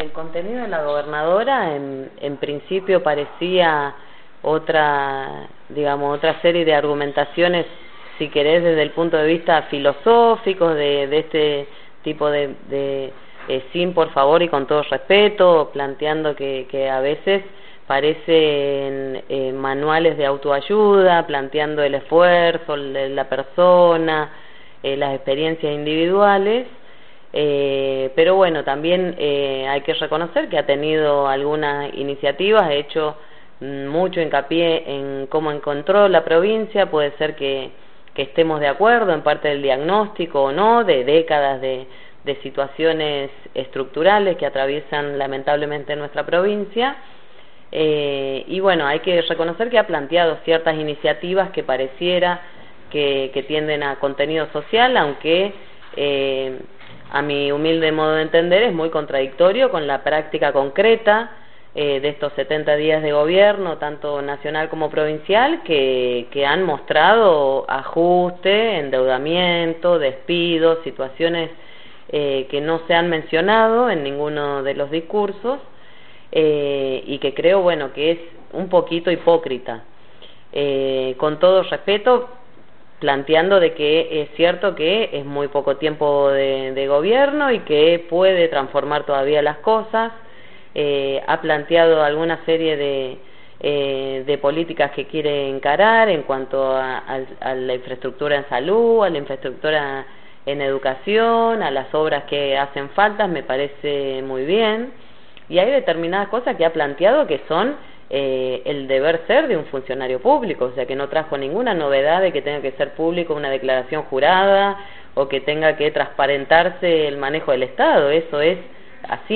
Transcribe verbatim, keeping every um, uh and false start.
El contenido de la gobernadora en, en principio parecía otra, digamos, otra serie de argumentaciones, si querés, desde el punto de vista filosófico, de, de este tipo de, de eh, sin por favor y con todo respeto, planteando que, que a veces parecen eh, manuales de autoayuda, planteando el esfuerzo, de la persona, eh, las experiencias individuales. Eh, pero bueno, también eh, hay que reconocer que ha tenido algunas iniciativas, ha hecho mm, mucho hincapié en cómo encontró la provincia. Puede ser que, que estemos de acuerdo en parte del diagnóstico o no, de décadas de, de situaciones estructurales que atraviesan lamentablemente nuestra provincia. Eh, y bueno, hay que reconocer que ha planteado ciertas iniciativas que pareciera que, que tienden a contenido social, aunque eh, a mi humilde modo de entender es muy contradictorio con la práctica concreta eh, de estos setenta días de gobierno, tanto nacional como provincial, que, que han mostrado ajuste, endeudamiento, despidos, situaciones eh, que no se han mencionado en ninguno de los discursos, eh, y que creo, bueno, que es un poquito hipócrita. Eh, con todo respeto, planteando de que es cierto que es muy poco tiempo de, de gobierno y que puede transformar todavía las cosas. Eh, ha planteado alguna serie de, eh, de políticas que quiere encarar en cuanto a, a, a la infraestructura en salud, a la infraestructura en educación, a las obras que hacen falta. Me parece muy bien. Y hay determinadas cosas que ha planteado que son Eh, el deber ser de un funcionario público, o sea que no trajo ninguna novedad de que tenga que ser público una declaración jurada o que tenga que transparentarse el manejo del Estado. Eso es así.